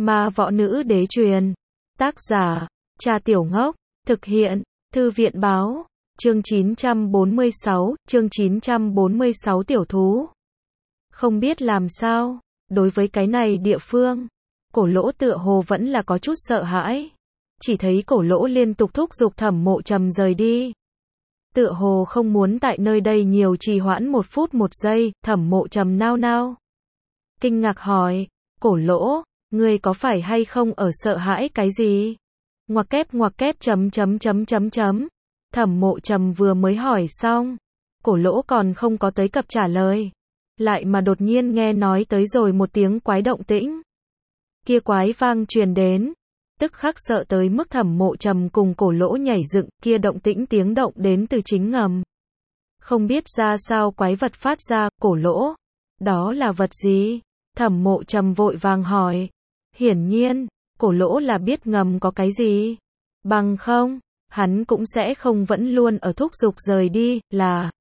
Ma võ nữ đế truyền. Tác giả, Cha Tiểu Ngốc. Thực hiện, Thư viện báo. Chương 946 tiểu thú. Không biết làm sao, đối với cái này địa phương, Cổ Lỗ tựa hồ vẫn là có chút sợ hãi. Chỉ thấy Cổ Lỗ liên tục thúc giục Thẩm Mộ Trầm rời đi. Tựa hồ không muốn tại nơi đây nhiều trì hoãn 1 phút 1 giây, Thẩm Mộ Trầm nao nao. Kinh ngạc hỏi, Cổ Lỗ, ngươi có phải hay không ở sợ hãi cái gì? Ngoặc kép chấm. Thẩm Mộ Trầm vừa mới hỏi xong, Cổ Lỗ còn không có tới cập trả lời. Lại mà đột nhiên nghe nói tới rồi một tiếng quái động tĩnh. Kia quái vang truyền đến, tức khắc sợ tới mức Thẩm Mộ Trầm cùng Cổ Lỗ nhảy dựng, kia động tĩnh tiếng động đến từ chính ngầm. Không biết ra sao quái vật phát ra, Cổ Lỗ, đó là vật gì? Thẩm Mộ Trầm vội vàng hỏi. Hiển nhiên, Cổ Lỗ là biết ngầm có cái gì. Bằng không, hắn cũng sẽ không vẫn luôn ở thúc giục rời đi, là.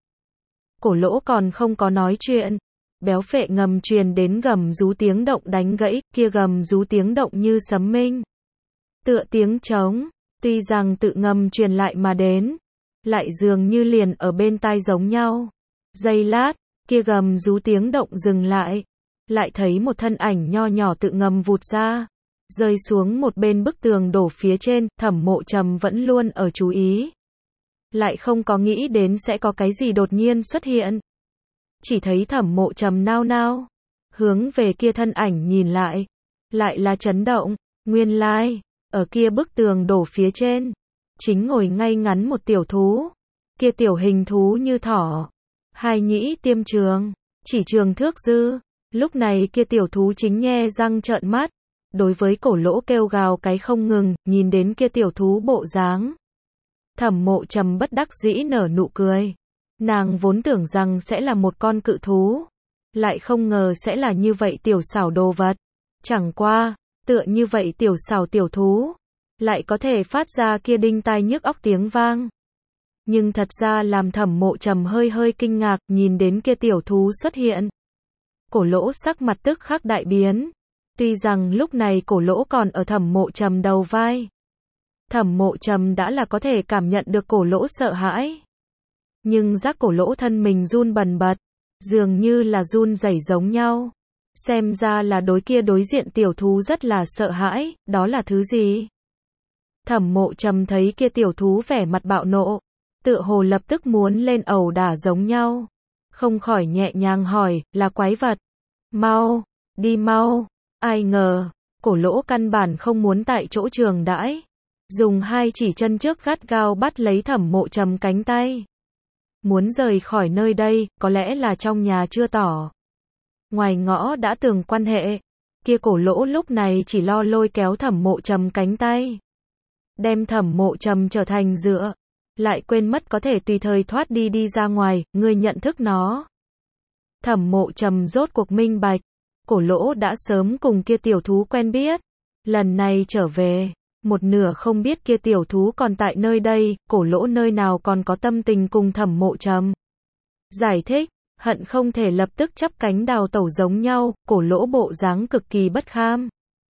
Cổ Lỗ còn không có nói chuyện. Béo phệ ngầm truyền đến gầm rú tiếng động đánh gãy, kia gầm rú tiếng động như sấm minh. Tựa tiếng trống, tuy rằng tự ngầm truyền lại mà đến, lại dường như liền ở bên tai giống nhau. Giây lát, kia gầm rú tiếng động dừng lại, lại thấy một thân ảnh nho nhỏ tự ngầm vụt ra, rơi xuống một bên bức tường đổ phía trên. Thẩm Mộ Trầm vẫn luôn ở chú ý, lại không có nghĩ đến sẽ có cái gì đột nhiên xuất hiện. Chỉ thấy Thẩm Mộ Trầm nao nao, hướng về kia thân ảnh nhìn lại là chấn động. Nguyên lai, ở kia bức tường đổ phía trên, chính ngồi ngay ngắn một tiểu thú. Kia tiểu hình thú như thỏ, hai nhĩ tiêm trường, chỉ trường thước dư. Lúc này kia tiểu thú chính nhe răng trợn mắt, đối với Cổ Lỗ kêu gào cái không ngừng. Nhìn đến kia tiểu thú bộ dáng, Thẩm Mộ Trầm bất đắc dĩ nở nụ cười. Nàng vốn tưởng rằng sẽ là một con cự thú, lại không ngờ sẽ là như vậy tiểu xảo đồ vật. Chẳng qua, tựa như vậy tiểu xảo tiểu thú, lại có thể phát ra kia đinh tai nhức óc tiếng vang. Nhưng thật ra làm Thẩm Mộ Trầm hơi kinh ngạc, nhìn đến kia tiểu thú xuất hiện. Cổ Lỗ sắc mặt tức khắc đại biến. Tuy rằng lúc này Cổ Lỗ còn ở Thẩm Mộ Trầm đầu vai, Thẩm Mộ Trầm đã là có thể cảm nhận được Cổ Lỗ sợ hãi. Nhưng giác Cổ Lỗ thân mình run bần bật, dường như là run rẩy giống nhau. Xem ra là đối kia đối diện tiểu thú rất là sợ hãi. Đó là thứ gì? Thẩm Mộ Trầm thấy kia tiểu thú vẻ mặt bạo nộ, tựa hồ lập tức muốn lên ẩu đả giống nhau. Không khỏi nhẹ nhàng hỏi, là quái vật? Mau, đi mau. Ai ngờ, Cổ Lỗ căn bản không muốn tại chỗ trường đãi, dùng hai chỉ chân trước gắt gao bắt lấy Thẩm Mộ Trầm cánh tay. Muốn rời khỏi nơi đây, có lẽ là trong nhà chưa tỏ. Ngoài ngõ đã tường quan hệ. Kia Cổ Lỗ lúc này chỉ lo lôi kéo Thẩm Mộ Trầm cánh tay, đem Thẩm Mộ Trầm trở thành dựa, lại quên mất có thể tùy thời thoát đi ra ngoài. Ngươi nhận thức nó. Thẩm Mộ Trầm rốt cuộc minh bạch, Cổ Lỗ đã sớm cùng kia tiểu thú quen biết. Lần này trở về, một nửa không biết kia tiểu thú còn tại nơi đây. Cổ Lỗ nơi nào còn có tâm tình cùng Thẩm Mộ Trầm giải thích, hận không thể lập tức chắp cánh đào tẩu giống nhau. Cổ Lỗ bộ dáng cực kỳ bất kham,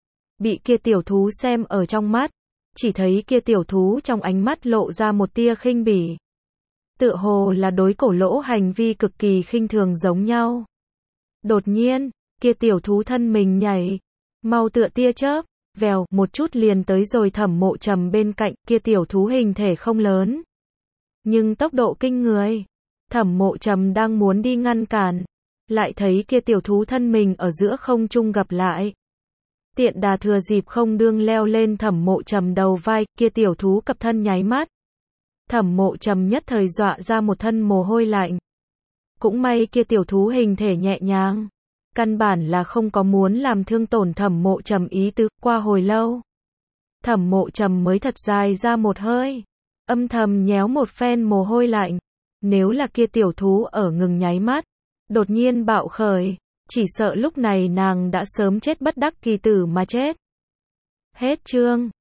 bị kia tiểu thú xem ở trong mắt. Chỉ thấy kia tiểu thú trong ánh mắt lộ ra một tia khinh bỉ, tựa hồ là đối Cổ Lỗ hành vi cực kỳ khinh thường giống nhau. Đột nhiên, kia tiểu thú thân mình nhảy, mau tựa tia chớp, vèo, một chút liền tới rồi Thẩm Mộ Trầm bên cạnh. Kia tiểu thú hình thể không lớn, nhưng tốc độ kinh người. Thẩm Mộ Trầm đang muốn đi ngăn cản, lại thấy kia tiểu thú thân mình ở giữa không trung gặp lại. Tiện đà thừa dịp không đương leo lên Thẩm Mộ Trầm đầu vai. Kia tiểu thú cập thân nháy mắt, Thẩm Mộ Trầm nhất thời dọa ra một thân mồ hôi lạnh. Cũng may kia tiểu thú hình thể nhẹ nhàng, căn bản là không có muốn làm thương tổn Thẩm Mộ Trầm ý tứ. Qua hồi lâu, Thẩm Mộ Trầm mới thật dài ra một hơi, âm thầm nhéo một phen mồ hôi lạnh. Nếu là kia tiểu thú ở ngừng nháy mắt, đột nhiên bạo khởi, chỉ sợ lúc này nàng đã sớm chết bất đắc kỳ tử mà chết. Hết chương.